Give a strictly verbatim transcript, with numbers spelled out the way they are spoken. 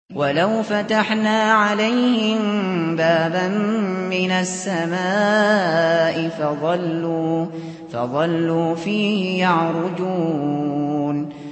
وَلَوْ فَتَحْنَا عَلَيْهِم بَابًا مِّنَ السَّمَاءِ فَظَلُّوا فَظَلُّوا فِيهِ يَعْرُجُونَ